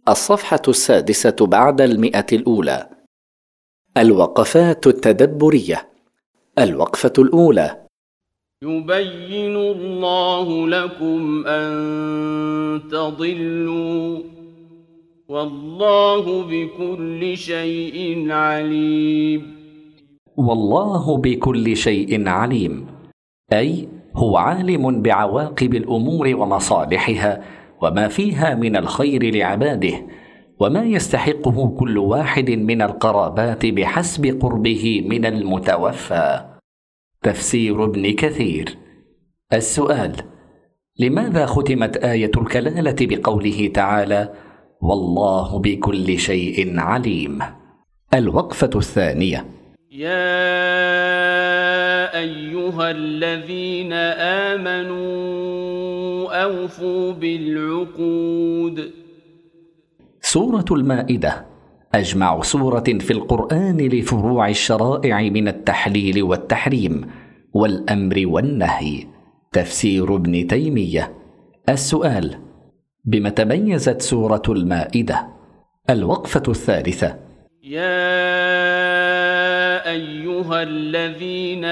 الصفحة 6 بعد 100. الوقفات التدبرية. الوقفة الأولى: يبين الله لكم أن تضلوا والله بكل شيء عليم. والله بكل شيء عليم، أي هو عالم بعواقب الأمور ومصالحها وما فيها من الخير لعباده، وما يستحقه كل واحد من القرابات بحسب قربه من المتوفى. تفسير ابن كثير. السؤال: لماذا ختمت آية الكلالة بقوله تعالى: والله بكل شيء عليم؟ الوقفة الثانية: يا أيها الذين آمنوا أوفوا بالعقود. سورة المائدة أجمع سورة في القرآن لفروع الشرائع من التحليل والتحريم والأمر والنهي. تفسير ابن تيمية. السؤال: بما تميزت سورة المائدة؟ الوقفة الثالثة: يا أيها الذين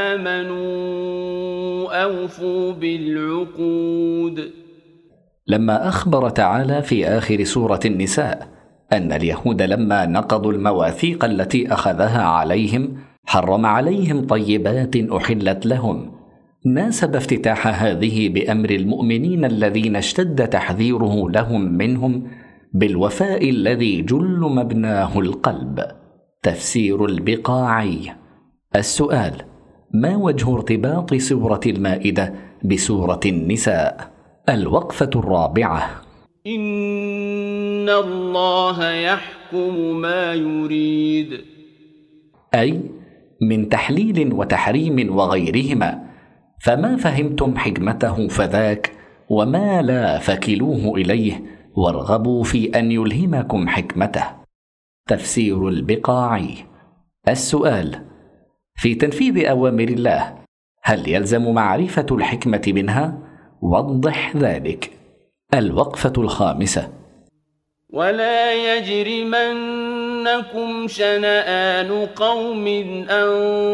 آمنوا أوفوا بالعقود. لما أخبر تعالى في آخر سورة النساء أن اليهود لما نقضوا المواثيق التي أخذها عليهم حرم عليهم طيبات أحلت لهم، ناسب افتتاح هذه بأمر المؤمنين الذين اشتد تحذيره لهم منهم بالوفاء الذي جل مبناه القلب. تفسير البقاعي. السؤال: ما وجه ارتباط سورة المائدة بسورة النساء؟ الوقفة الرابعة: إن الله يحكم ما يريد. أي من تحليل وتحريم وغيرهما، فما فهمتم حكمته فذاك، وما لا فكلوه إليه وارغبوا في أن يلهمكم حكمته. تفسير البقاعي. السؤال: في تنفيذ أوامر الله هل يلزم معرفة الحكمة منها؟ وضح ذلك. الوقفة الخامسة: ولا يجرمنكم شنآن قوم أن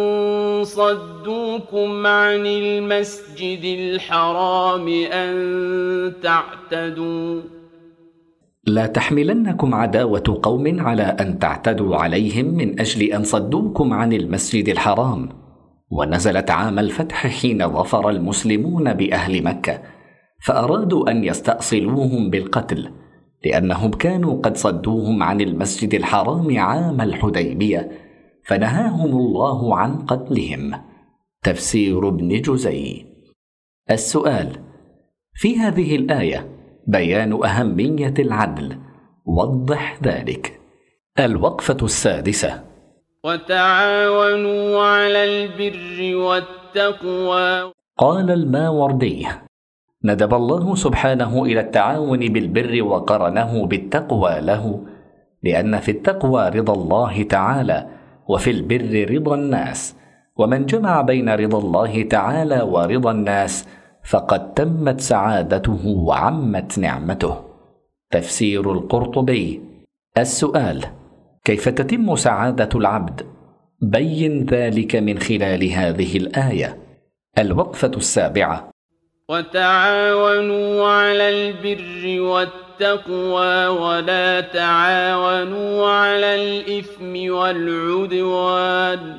صدوكم عن المسجد الحرام أن تعتدوا. لا تحملنكم عداوة قوم على أن تعتدوا عليهم من أجل أن صدوكم عن المسجد الحرام. ونزلت عام الفتح حين ظفر المسلمون بأهل مكة، فأرادوا أن يستأصلوهم بالقتل، لأنهم كانوا قد صدوهم عن المسجد الحرام عام الحديبية، فنهاهم الله عن قتلهم. تفسير ابن جزي. السؤال: في هذه الآية بيان أهمية العدل، وضح ذلك. الوقفة السادسة: وتعاونوا على البر والتقوى. قال الماوردي: ندب الله سبحانه إلى التعاون بالبر وقرنه بالتقوى له، لأن في التقوى رضا الله تعالى، وفي البر رضا الناس، ومن جمع بين رضا الله تعالى ورضا الناس فقد تمت سعادته وعمت نعمته. تفسير القرطبي. السؤال: كيف تتم سعادة العبد؟ بين ذلك من خلال هذه الآية. الوقفة السابعة: وتعاونوا على البر والتقوى ولا تعاونوا على الإثم والعدوان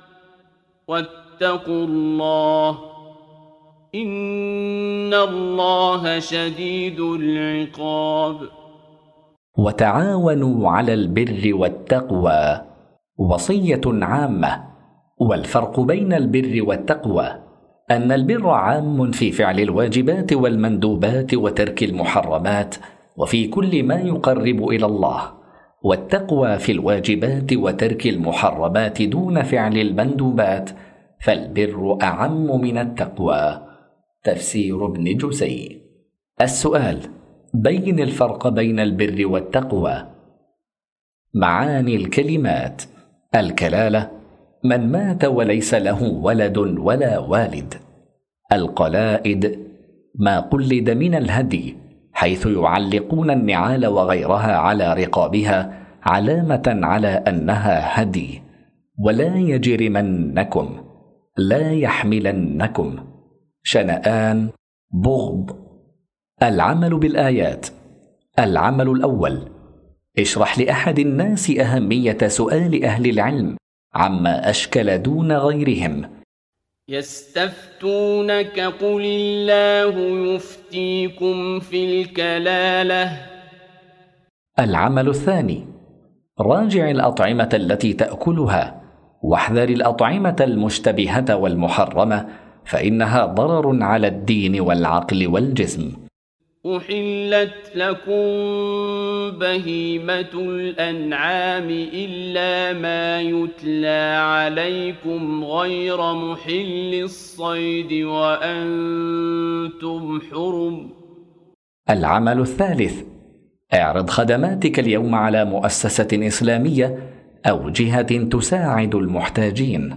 واتقوا الله إن الله شديد العقاب. وتعاونوا على البر والتقوى وصية عامة. والفرق بين البر والتقوى أن البر عام في فعل الواجبات والمندوبات وترك المحرمات وفي كل ما يقرب إلى الله، والتقوى في الواجبات وترك المحرمات دون فعل المندوبات، فالبر أعم من التقوى. تفسير ابن جزي. السؤال: بين الفرق بين البر والتقوى. معاني الكلمات: الكلالة: من مات وليس له ولد ولا والد. القلائد: ما قلد من الهدي حيث يعلقون النعال وغيرها على رقابها علامة على أنها هدي. ولا يجرمنكم، لا يحملنكم، شنآن، بغض. العمل بالآيات. العمل الأول: اشرح لأحد الناس أهمية سؤال أهل العلم عما أشكل دون غيرهم. يستفتونك قل الله يفتيكم في الكلالة. العمل الثاني: راجع الأطعمة التي تأكلها، واحذر الأطعمة المشتبهة والمحرمة، فإنها ضرر على الدين والعقل والجسم. أحلت لكم بهيمة الأنعام إلا ما يتلى عليكم غير محل الصيد وأنتم حرم. العمل الثالث: اعرض خدماتك اليوم على مؤسسة إسلامية أو جهة تساعد المحتاجين.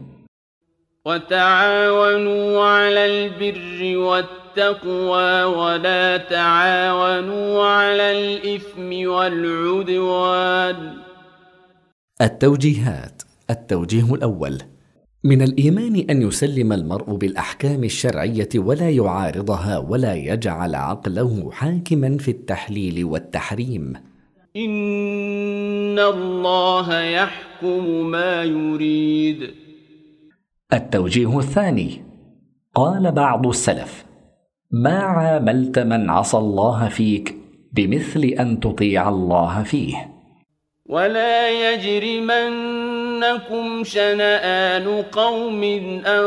وتعاونوا على البر والتقوى ولا تعاونوا على الإثم والعدوان. التوجيهات. التوجيه الأول: من الإيمان أن يسلم المرء بالأحكام الشرعية ولا يعارضها ولا يجعل عقله حاكما في التحليل والتحريم. إن الله يحكم ما يريد. التوجيه الثاني: قال بعض السلف: ما عاملت من عصى الله فيك بمثل أن تطيع الله فيه. ولا يجرمنكم شنآن قوم أن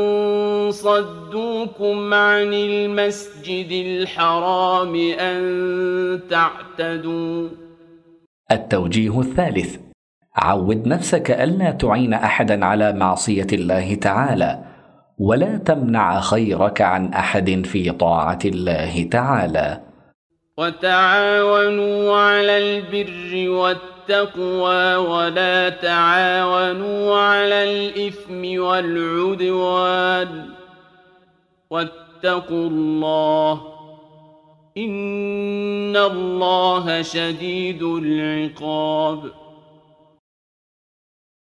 صدوكم عن المسجد الحرام أن تعتدوا. التوجيه الثالث: عود نفسك ألا تعين أحدا على معصية الله تعالى، ولا تمنع خيرك عن أحد في طاعة الله تعالى. وتعاونوا على البر والتقوى ولا تعاونوا على الإثم والعدوان. واتقوا الله إن الله شديد العقاب.